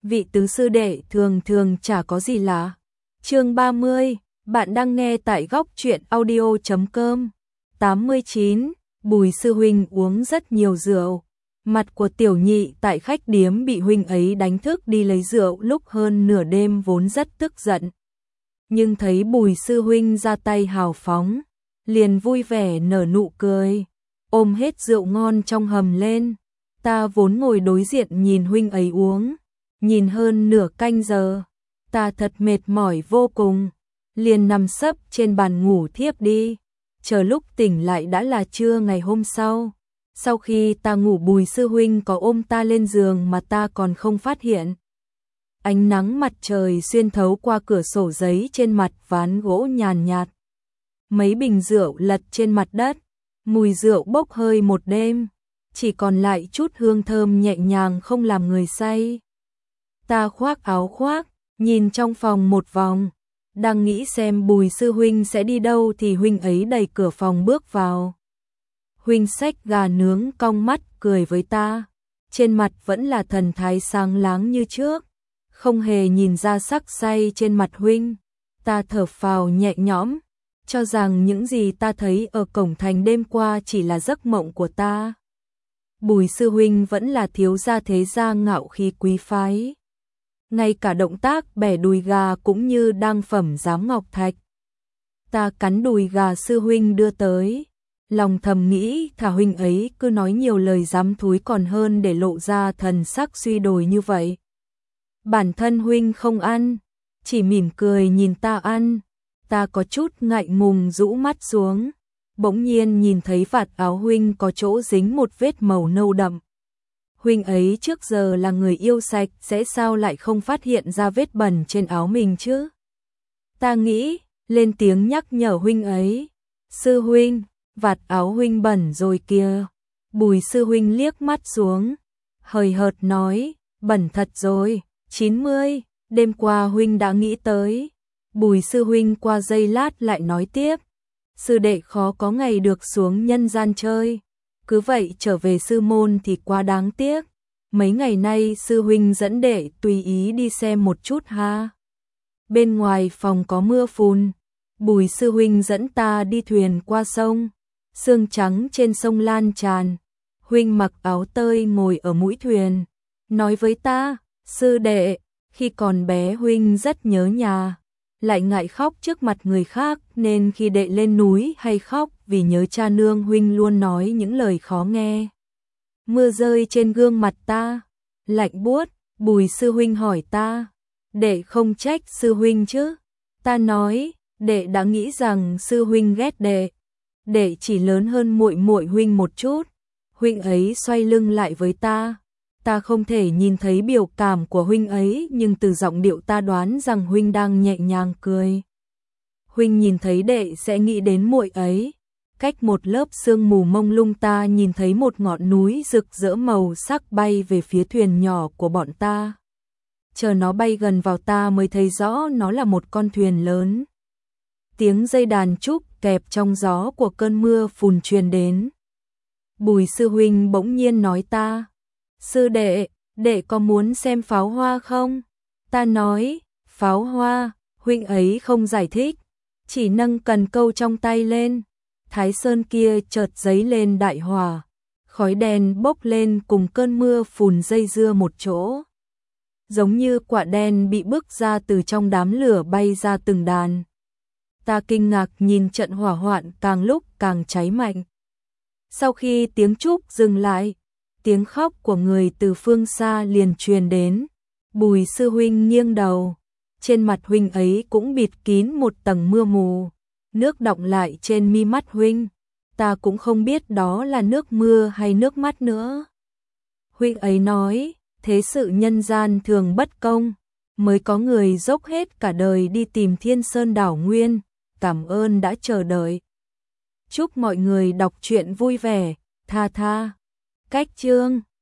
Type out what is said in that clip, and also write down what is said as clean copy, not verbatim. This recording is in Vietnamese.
vị tứ sư đệ thường thường chả có gì lạ. Chương 30, bạn đang nghe tại góc truyện audio.com. 89, Bùi sư huynh uống rất nhiều rượu. Mặt của tiểu nhị tại khách điếm bị huynh ấy đánh thức đi lấy rượu lúc hơn nửa đêm vốn rất tức giận. Nhưng thấy Bùi sư huynh ra tay hào phóng, liền vui vẻ nở nụ cười, ôm hết rượu ngon trong hầm lên. Ta vốn ngồi đối diện nhìn huynh ấy uống, nhìn hơn nửa canh giờ, ta thật mệt mỏi vô cùng, liền nằm sấp trên bàn ngủ thiếp đi. Chờ lúc tỉnh lại đã là trưa ngày hôm sau. Sau khi ta ngủ Bùi sư huynh có ôm ta lên giường mà ta còn không phát hiện. Ánh nắng mặt trời xuyên thấu qua cửa sổ giấy trên mặt ván gỗ nhàn nhạt. Mấy bình rượu lật trên mặt đất, mùi rượu bốc hơi một đêm, chỉ còn lại chút hương thơm nhẹ nhàng không làm người say. Ta khoác áo khoác, nhìn trong phòng một vòng, đang nghĩ xem Bùi sư huynh sẽ đi đâu thì huynh ấy đẩy cửa phòng bước vào. Huynh xách gà nướng cong mắt cười với ta, trên mặt vẫn là thần thái sáng láng như trước, không hề nhìn ra sắc say trên mặt huynh. Ta thở phào nhẹ nhõm, cho rằng những gì ta thấy ở cổng thành đêm qua chỉ là giấc mộng của ta. Bùi sư huynh vẫn là thiếu gia thế gia ngạo khí quý phái. Ngay cả động tác bẻ đùi gà cũng như đang phẩm giám ngọc thạch. Ta cắn đùi gà sư huynh đưa tới, lòng thầm nghĩ thà huynh ấy cứ nói nhiều lời dám thúi còn hơn để lộ ra thần sắc suy đồi như vậy. Bản thân huynh không ăn, chỉ mỉm cười nhìn ta ăn. Ta có chút ngại ngùng rũ mắt xuống, bỗng nhiên nhìn thấy vạt áo huynh có chỗ dính một vết màu nâu đậm. Huynh ấy trước giờ là người yêu sạch, sẽ sao lại không phát hiện ra vết bẩn trên áo mình chứ? Ta nghĩ, lên tiếng nhắc nhở huynh ấy. Sư huynh, vạt áo huynh bẩn rồi kìa. Bùi sư huynh liếc mắt xuống, hời hợt nói, bẩn thật rồi. 90, đêm qua huynh đã nghĩ tới. Bùi sư huynh qua giây lát lại nói tiếp, sư đệ khó có ngày được xuống nhân gian chơi, cứ vậy trở về sư môn thì quá đáng tiếc. Mấy ngày nay sư huynh dẫn đệ tùy ý đi xem một chút ha. Bên ngoài phòng có mưa phùn, Bùi sư huynh dẫn ta đi thuyền qua sông, sương trắng trên sông lan tràn. Huynh mặc áo tơi ngồi ở mũi thuyền, nói với ta, sư đệ, khi còn bé huynh rất nhớ nhà, lại ngại khóc trước mặt người khác nên khi đệ lên núi hay khóc vì nhớ cha nương huynh luôn nói những lời khó nghe. Mưa rơi trên gương mặt ta, lạnh buốt. Bùi sư huynh hỏi ta, đệ không trách sư huynh chứ? Ta nói, đệ đã nghĩ rằng sư huynh ghét đệ, đệ chỉ lớn hơn muội muội huynh một chút. Huynh ấy xoay lưng lại với ta. Ta không thể nhìn thấy biểu cảm của huynh ấy, nhưng từ giọng điệu ta đoán rằng huynh đang nhẹ nhàng cười. Huynh nhìn thấy đệ sẽ nghĩ đến muội ấy. Cách một lớp sương mù mông lung ta nhìn thấy một ngọn núi rực rỡ màu sắc bay về phía thuyền nhỏ của bọn ta. Chờ nó bay gần vào ta mới thấy rõ nó là một con thuyền lớn. Tiếng dây đàn trúc kẹp trong gió của cơn mưa phùn truyền đến. Bùi sư huynh bỗng nhiên nói ta, sư đệ, đệ có muốn xem pháo hoa không? Ta nói, pháo hoa. Huynh ấy không giải thích, chỉ nâng cần câu trong tay lên. Thái sơn kia chợt giấy lên đại hỏa, khói đen bốc lên cùng cơn mưa phùn dây dưa một chỗ. Giống như quả đen bị bức ra từ trong đám lửa bay ra từng đàn. Ta kinh ngạc nhìn trận hỏa hoạn càng lúc càng cháy mạnh. Sau khi tiếng trúc dừng lại, tiếng khóc của người từ phương xa liền truyền đến. Bùi sư huynh nghiêng đầu, trên mặt huynh ấy cũng bịt kín một tầng mưa mù, nước đọng lại trên mi mắt huynh. Ta cũng không biết đó là nước mưa hay nước mắt nữa. Huynh ấy nói, thế sự nhân gian thường bất công, mới có người dốc hết cả đời đi tìm Thiên Sơn Đảo Nguyên. Cảm ơn đã chờ đợi. Chúc mọi người đọc truyện vui vẻ, tha. Cách chương